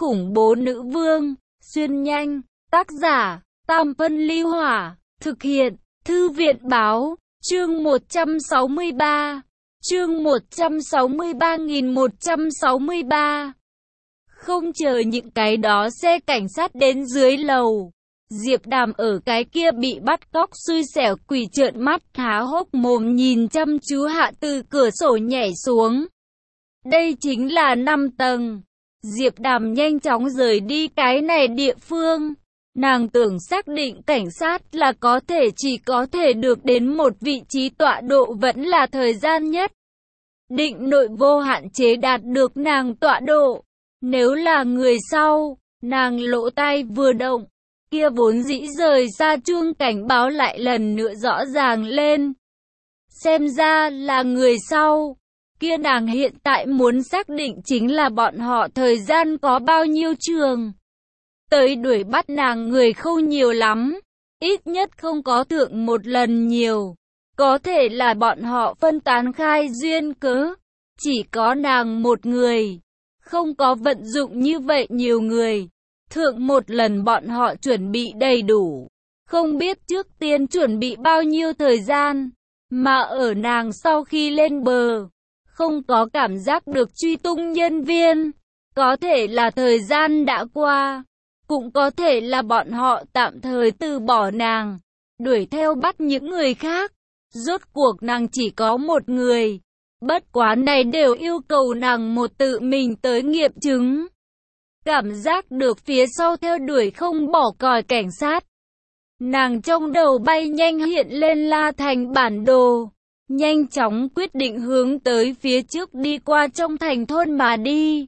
khủng bố nữ vương, xuyên nhanh, tác giả, Tam Phân Ly Hỏa, thực hiện, Thư viện Báo, chương 163, chương 163.163. Không chờ những cái đó xe cảnh sát đến dưới lầu, Diệp Đàm ở cái kia bị bắt cóc xui xẻo quỷ trợn mắt há hốc mồm nhìn chăm chú Hạ từ cửa sổ nhảy xuống. Đây chính là 5 tầng. Diệp Đàm nhanh chóng rời đi cái này địa phương. Nàng tưởng xác định cảnh sát là chỉ có thể được đến một vị trí tọa độ vẫn là thời gian nhất. Định nội vô hạn chế đạt được nàng tọa độ. Nếu là người sau, nàng lỗ tai vừa động, kia vốn dĩ rời ra chuông cảnh báo lại lần nữa rõ ràng lên. Xem ra là người sau. Kia nàng hiện tại muốn xác định chính là bọn họ thời gian có bao nhiêu trường. Tới đuổi bắt nàng người không nhiều lắm, ít nhất không có thượng một lần nhiều. Có thể là bọn họ phân tán khai duyên cớ, chỉ có nàng một người, không có vận dụng như vậy nhiều người. Thượng một lần bọn họ chuẩn bị đầy đủ, không biết trước tiên chuẩn bị bao nhiêu thời gian, mà ở nàng sau khi lên bờ, không có cảm giác được truy tung nhân viên. Có thể là thời gian đã qua, cũng có thể là bọn họ tạm thời từ bỏ nàng, đuổi theo bắt những người khác. Rốt cuộc nàng chỉ có một người, bất quá này đều yêu cầu nàng một tự mình tới nghiệm chứng. Cảm giác được phía sau theo đuổi không bỏ còi cảnh sát, nàng trong đầu bay nhanh hiện lên La Thành bản đồ, nhanh chóng quyết định hướng tới phía trước đi qua trong thành thôn mà đi.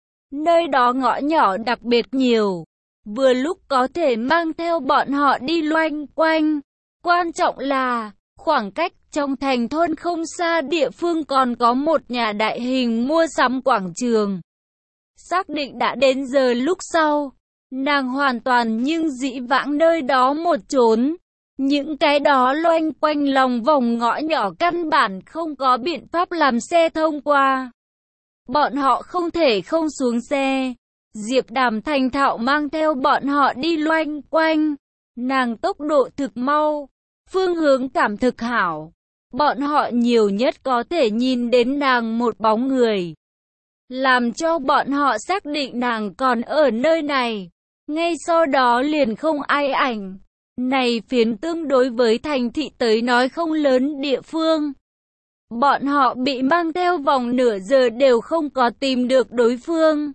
Nơi đó ngõ nhỏ đặc biệt nhiều, vừa lúc có thể mang theo bọn họ đi loanh quanh. Quan trọng là, khoảng cách trong thành thôn không xa địa phương còn có một nhà đại hình mua sắm quảng trường. Xác định đã đến giờ lúc sau, nàng hoàn toàn nhưng dĩ vãng nơi đó một trốn. Những cái đó loanh quanh lòng vòng ngõ nhỏ căn bản không có biện pháp làm xe thông qua. Bọn họ không thể không xuống xe. Diệp Đàm thành thạo mang theo bọn họ đi loanh quanh. Nàng tốc độ thực mau, phương hướng cảm thực hảo. Bọn họ nhiều nhất có thể nhìn đến nàng một bóng người, làm cho bọn họ xác định nàng còn ở nơi này. Ngay sau đó liền không ai ảnh. Này phiến tương đối với thành thị tới nói không lớn địa phương. Bọn họ bị mang theo vòng nửa giờ đều không có tìm được đối phương.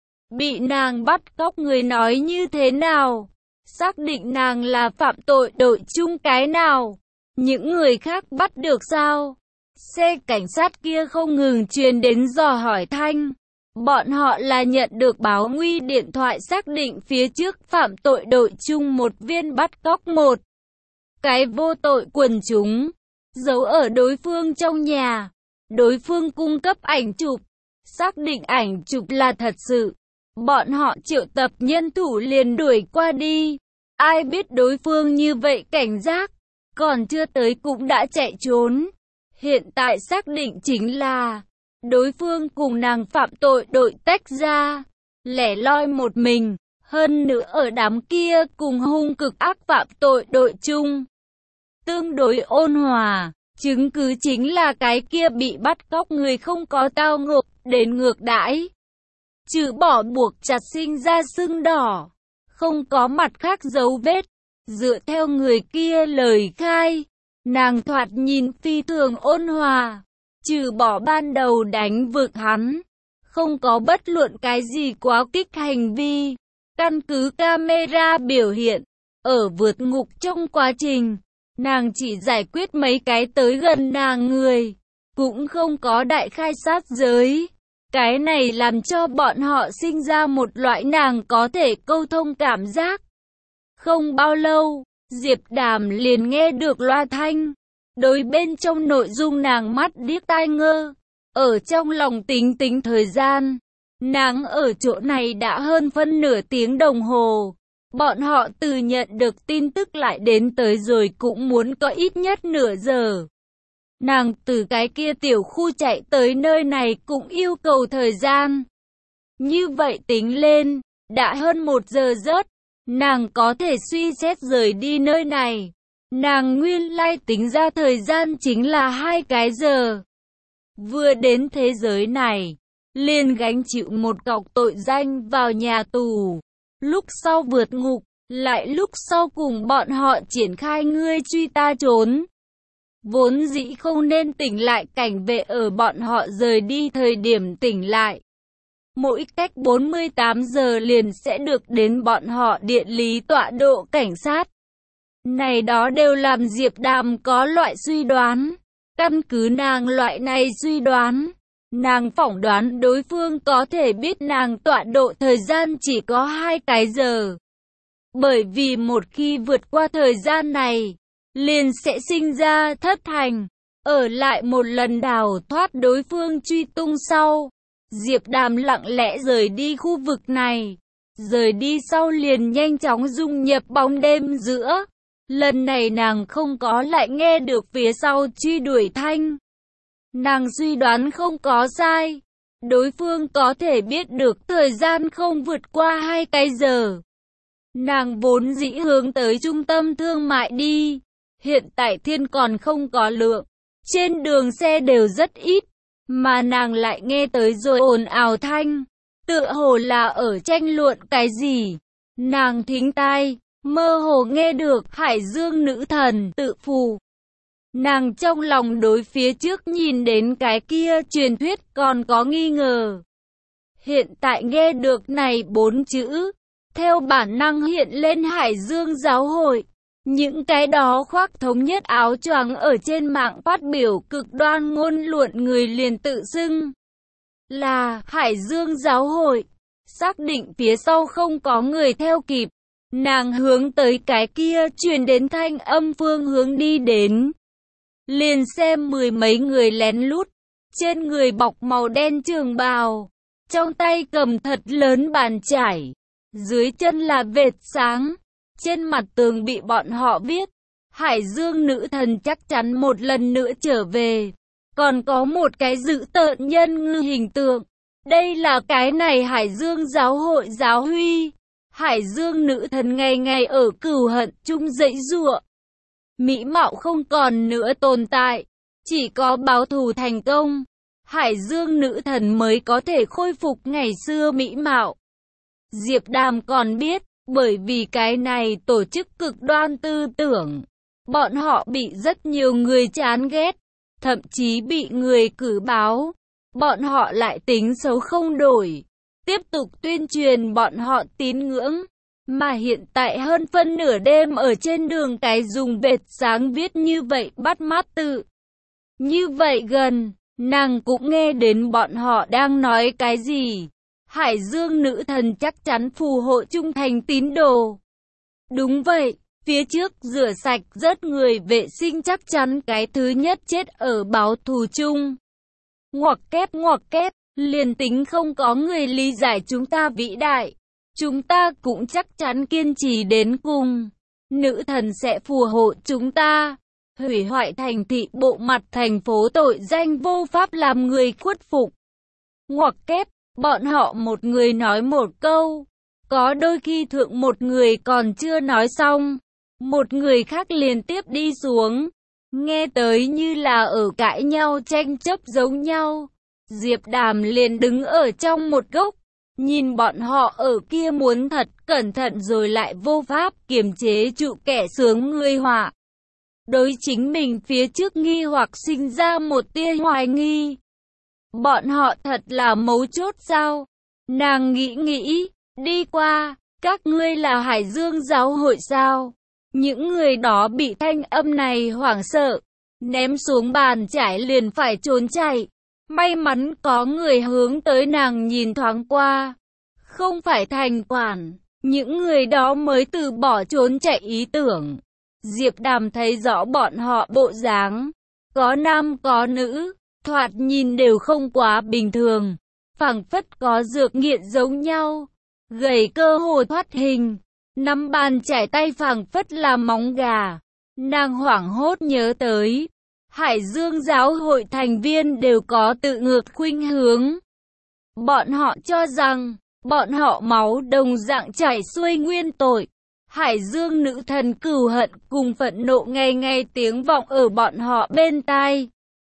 Bị nàng bắt cóc người nói như thế nào? Xác định nàng là phạm tội đội chung cái nào? Những người khác bắt được sao? Xe cảnh sát kia không ngừng truyền đến dò hỏi thanh. Bọn họ là nhận được báo nguy điện thoại xác định phía trước phạm tội đội chung một viên bắt cóc một cái vô tội quần chúng, giấu ở đối phương trong nhà. Đối phương cung cấp ảnh chụp, xác định ảnh chụp là thật sự. Bọn họ triệu tập nhân thủ liền đuổi qua đi. Ai biết đối phương như vậy cảnh giác, còn chưa tới cũng đã chạy trốn. Hiện tại xác định chính là đối phương cùng nàng phạm tội đội tách ra, lẻ loi một mình, hơn nữa ở đám kia cùng hung cực ác phạm tội đội chung. Tương đối ôn hòa, chứng cứ chính là cái kia bị bắt cóc người không có tao ngộ đến ngược đãi. Trừ bỏ buộc chặt sinh ra sưng đỏ, không có mặt khác dấu vết. Dựa theo người kia lời khai, nàng thoạt nhìn phi thường ôn hòa. Trừ bỏ ban đầu đánh vực hắn, không có bất luận cái gì quá kích hành vi. Căn cứ camera biểu hiện, ở vượt ngục trong quá trình, nàng chỉ giải quyết mấy cái tới gần nàng người, cũng không có đại khai sát giới. Cái này làm cho bọn họ sinh ra một loại nàng có thể câu thông cảm giác. Không bao lâu, Diệp Đàm liền nghe được loa thanh. Đối bên trong nội dung nàng mắt điếc tai ngơ, ở trong lòng tính thời gian. Nàng ở chỗ này đã hơn phân nửa tiếng đồng hồ. Bọn họ từ nhận được tin tức lại đến tới rồi cũng muốn có ít nhất nửa giờ. Nàng từ cái kia tiểu khu chạy tới nơi này cũng yêu cầu thời gian. Như vậy tính lên, đã hơn 1 giờ rớt, nàng có thể suy xét rời đi nơi này. Nàng nguyên lai tính ra thời gian chính là 2 cái giờ. Vừa đến thế giới này, liền gánh chịu một cọc tội danh vào nhà tù. Lúc sau vượt ngục, lại lúc sau cùng bọn họ triển khai ngươi truy ta trốn. Vốn dĩ không nên tỉnh lại, cảnh vệ ở bọn họ rời đi thời điểm tỉnh lại. Mỗi cách 48 giờ liền sẽ được đến bọn họ địa lý tọa độ cảnh sát. Này đó đều làm Diệp Đàm có loại suy đoán. Căn cứ nàng loại này suy đoán, nàng phỏng đoán đối phương có thể biết nàng tọa độ thời gian chỉ có 2 cái giờ. Bởi vì một khi vượt qua thời gian này, liền sẽ sinh ra thất thành, ở lại một lần đào thoát đối phương truy tung sau. Diệp Đàm lặng lẽ rời đi khu vực này, rời đi sau liền nhanh chóng dung nhập bóng đêm giữa. Lần này nàng không có lại nghe được phía sau truy đuổi thanh. Nàng suy đoán không có sai, đối phương có thể biết được thời gian không vượt qua 2 cái giờ. Nàng vốn dĩ hướng tới trung tâm thương mại đi, hiện tại thiên còn không có lượng, trên đường xe đều rất ít, mà nàng lại nghe tới rồi ồn ào thanh, tựa hồ là ở tranh luận cái gì. Nàng thính tai, mơ hồ nghe được Hải Dương nữ thần tự phù. Nàng trong lòng đối phía trước nhìn đến cái kia truyền thuyết còn có nghi ngờ. Hiện tại nghe được này 4 chữ, theo bản năng hiện lên Hải Dương giáo hội. Những cái đó khoác thống nhất áo choàng ở trên mạng phát biểu cực đoan ngôn luận người liền tự xưng là Hải Dương giáo hội. Xác định phía sau không có người theo kịp, nàng hướng tới cái kia truyền đến thanh âm phương hướng đi đến. Liền xem 10 mấy người lén lút, trên người bọc màu đen trường bào, trong tay cầm thật lớn bàn chải, dưới chân là vệt sáng. Trên mặt tường bị bọn họ viết, Hải Dương nữ thần chắc chắn một lần nữa trở về. Còn có một cái dữ tợn nhân ngư hình tượng. Đây là cái này Hải Dương giáo hội giáo huy. Hải Dương nữ thần ngày ngày ở cừu hận chung dãy giụa. Mỹ mạo không còn nữa tồn tại, chỉ có báo thù thành công, Hải Dương nữ thần mới có thể khôi phục ngày xưa mỹ mạo. Diệp Đàm còn biết, bởi vì cái này tổ chức cực đoan tư tưởng, bọn họ bị rất nhiều người chán ghét, thậm chí bị người cử báo. Bọn họ lại tính xấu không đổi, tiếp tục tuyên truyền bọn họ tín ngưỡng. Mà hiện tại hơn phân nửa đêm ở trên đường cái dùng vệt sáng viết như vậy bắt mắt tự. Như vậy gần, nàng cũng nghe đến bọn họ đang nói cái gì. Hải Dương nữ thần chắc chắn phù hộ trung thành tín đồ. Đúng vậy, phía trước rửa sạch rất người vệ sinh chắc chắn cái thứ nhất chết ở báo thù chung. Ngoặc kép, liền tính không có người lý giải chúng ta vĩ đại, chúng ta cũng chắc chắn kiên trì đến cùng. Nữ thần sẽ phù hộ chúng ta, hủy hoại thành thị bộ mặt thành phố tội danh vô pháp làm người khuất phục. Ngoặc kép, bọn họ một người nói một câu, có đôi khi thượng một người còn chưa nói xong, một người khác liền tiếp đi xuống, nghe tới như là ở cãi nhau tranh chấp giống nhau. Diệp Đàm liền đứng ở trong một góc, nhìn bọn họ ở kia muốn thật cẩn thận rồi lại vô pháp kiềm chế trụ kẻ sướng người họa. Đối chính mình phía trước nghi hoặc sinh ra một tia hoài nghi. Bọn họ thật là mấu chốt sao? Nàng nghĩ, đi qua, các ngươi là Hải Dương giáo hội sao? Những người đó bị thanh âm này hoảng sợ, ném xuống bàn chải liền phải trốn chạy. May mắn có người hướng tới nàng nhìn thoáng qua. Không phải thành quản, những người đó mới từ bỏ trốn chạy ý tưởng. Diệp Đàm thấy rõ bọn họ bộ dáng, có nam có nữ, thoạt nhìn đều không quá bình thường, phảng phất có dược nghiện giống nhau, gầy cơ hồ thoát hình, nắm bàn chải tay phảng phất là móng gà. Nàng hoảng hốt nhớ tới, Hải Dương giáo hội thành viên đều có tự ngược khuynh hướng. Bọn họ cho rằng, bọn họ máu đồng dạng chảy xuôi nguyên tội. Hải Dương nữ thần cừu hận cùng phẫn nộ ngày ngày tiếng vọng ở bọn họ bên tai.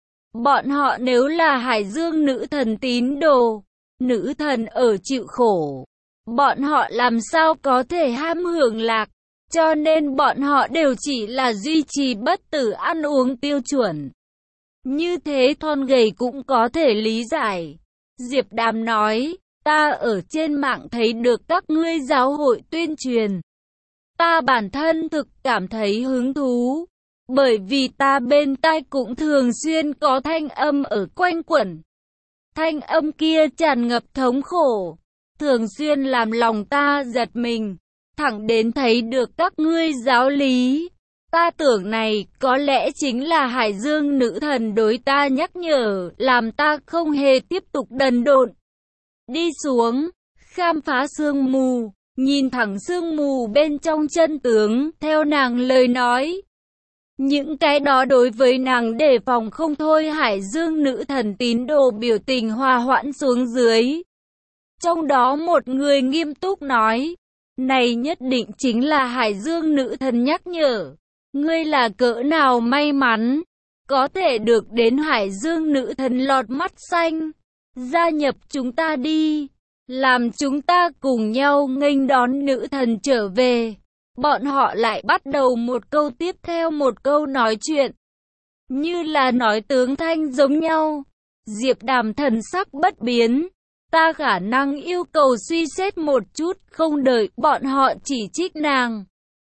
Bọn họ nếu là Hải Dương nữ thần tín đồ, nữ thần ở chịu khổ, bọn họ làm sao có thể ham hưởng lạc, cho nên bọn họ đều chỉ là duy trì bất tử ăn uống tiêu chuẩn. Như thế thon gầy cũng có thể lý giải. Diệp Đàm nói, ta ở trên mạng thấy được các ngươi giáo hội tuyên truyền. Ta bản thân thực cảm thấy hứng thú, bởi vì ta bên tai cũng thường xuyên có thanh âm ở quanh quẩn. Thanh âm kia tràn ngập thống khổ, thường xuyên làm lòng ta giật mình, thẳng đến thấy được các ngươi giáo lý. Ta tưởng này có lẽ chính là Hải Dương nữ thần đối ta nhắc nhở, làm ta không hề tiếp tục đần độn. Đi xuống, khám phá sương mù, nhìn thẳng sương mù bên trong chân tướng, theo nàng lời nói. Những cái đó đối với nàng đề phòng không thôi. Hải Dương nữ thần tín đồ biểu tình hòa hoãn xuống dưới. Trong đó một người nghiêm túc nói, này nhất định chính là Hải Dương nữ thần nhắc nhở. Ngươi là cỡ nào may mắn, có thể được đến Hải Dương nữ thần lọt mắt xanh. Gia nhập chúng ta đi, làm chúng ta cùng nhau nghênh đón nữ thần trở về. Bọn họ lại bắt đầu một câu tiếp theo một câu nói chuyện, như là nói tướng thanh giống nhau. Diệp Đàm thần sắc bất biến. Ta khả năng yêu cầu suy xét một chút, không đợi bọn họ chỉ trích nàng.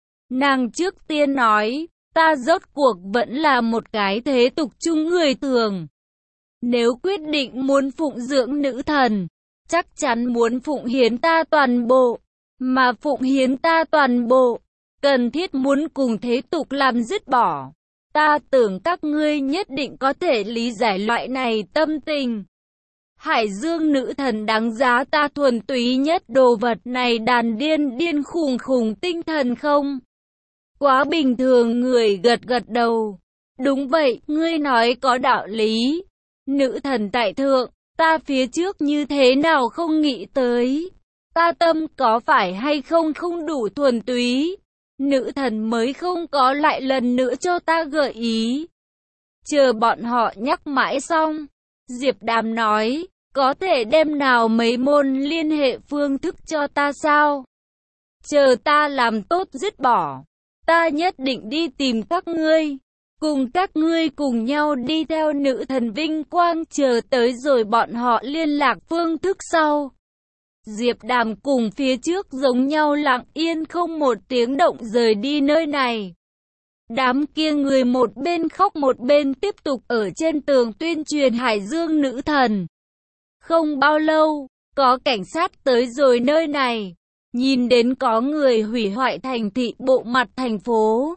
Nàng trước tiên nói, ta rốt cuộc vẫn là một cái thế tục chung người thường. Nếu quyết định muốn phụng dưỡng nữ thần, chắc chắn muốn phụng hiến ta toàn bộ. Mà phụng hiến ta toàn bộ, cần thiết muốn cùng thế tục làm dứt bỏ. Ta tưởng các ngươi nhất định có thể lý giải loại này tâm tình. Hải Dương nữ thần đáng giá ta thuần túy nhất đồ vật này đàn điên khùng khùng tinh thần không? Quá bình thường. Người gật gật đầu. Đúng vậy, ngươi nói có đạo lý. Nữ thần tại thượng, ta phía trước như thế nào không nghĩ tới. Ta tâm có phải hay không không đủ thuần túy. Nữ thần mới không có lại lần nữa cho ta gợi ý. Chờ bọn họ nhắc mãi xong, Diệp Đàm nói, có thể đem nào mấy môn liên hệ phương thức cho ta sao? Chờ ta làm tốt dứt bỏ, ta nhất định đi tìm các ngươi, cùng các ngươi cùng nhau đi theo nữ thần vinh quang. Chờ tới rồi bọn họ liên lạc phương thức sau. Diệp Đàm cùng phía trước giống nhau lặng yên không một tiếng động rời đi nơi này. Đám kia người một bên khóc một bên tiếp tục ở trên tường tuyên truyền Hải Dương nữ thần. Không bao lâu, có cảnh sát tới rồi nơi này, nhìn đến có người hủy hoại thành thị bộ mặt thành phố.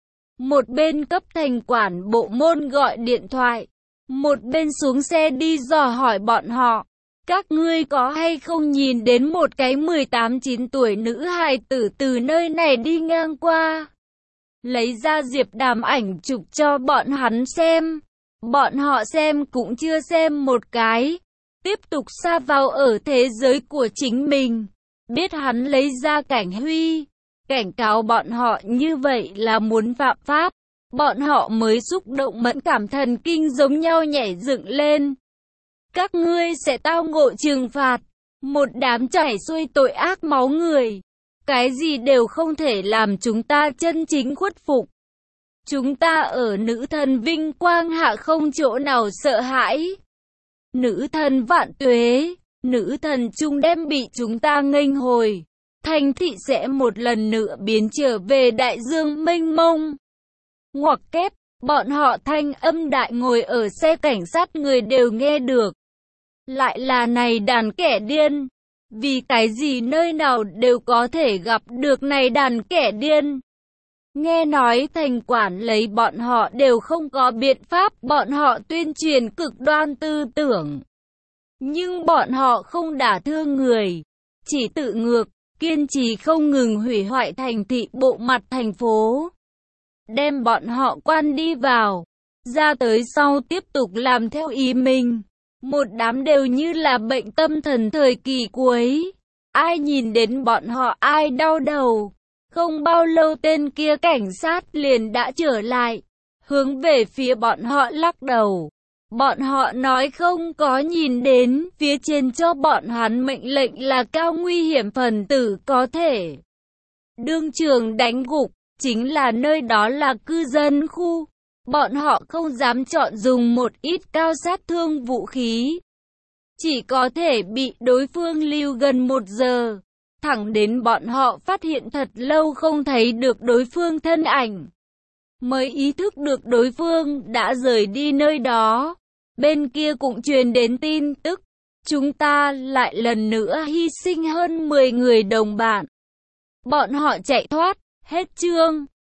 Một bên cấp thành quản bộ môn gọi điện thoại, một bên xuống xe đi dò hỏi bọn họ. Các ngươi có hay không nhìn đến một cái 18-19 tuổi nữ hài tử từ nơi này đi ngang qua? Lấy ra Diệp Đàm ảnh chụp cho bọn hắn xem. Bọn họ xem cũng chưa xem một cái. Tiếp tục sa vào ở thế giới của chính mình. Biết hắn lấy ra Cảnh Huy, cảnh cáo bọn họ như vậy là muốn phạm pháp. Bọn họ mới xúc động mẫn cảm thần kinh giống nhau nhảy dựng lên. Các ngươi sẽ tao ngộ trừng phạt. Một đám chảy xuôi tội ác máu người. Cái gì đều không thể làm chúng ta chân chính khuất phục. Chúng ta ở nữ thần vinh quang hạ không chỗ nào sợ hãi. Nữ thần vạn tuế, nữ thần trung đem bị chúng ta nghênh hồi. Thành thị sẽ một lần nữa biến trở về đại dương mênh mông. Ngoặc kép, bọn họ thanh âm đại ngồi ở xe cảnh sát người đều nghe được. Lại là này đàn kẻ điên. Vì cái gì nơi nào đều có thể gặp được này đàn kẻ điên. Nghe nói thành quản lấy bọn họ đều không có biện pháp. Bọn họ tuyên truyền cực đoan tư tưởng. Nhưng bọn họ không đả thương người. Chỉ tự ngược, kiên trì không ngừng hủy hoại thành thị bộ mặt thành phố. Đem bọn họ quan đi vào. Ra tới sau tiếp tục làm theo ý mình. Một đám đều như là bệnh tâm thần thời kỳ cuối. Ai nhìn đến bọn họ ai đau đầu. Không bao lâu tên kia cảnh sát liền đã trở lại, hướng về phía bọn họ lắc đầu. Bọn họ nói không có nhìn đến, phía trên cho bọn hắn mệnh lệnh là cao nguy hiểm phần tử có thể đương trường đánh gục, chính là nơi đó là cư dân khu. Bọn họ không dám chọn dùng một ít cao sát thương vũ khí, chỉ có thể bị đối phương lưu gần 1 giờ. Thẳng đến bọn họ phát hiện thật lâu không thấy được đối phương thân ảnh, mới ý thức được đối phương đã rời đi nơi đó. Bên kia cũng truyền đến tin tức, chúng ta lại lần nữa hy sinh hơn 10 người đồng bạn. Bọn họ chạy thoát, hết chương.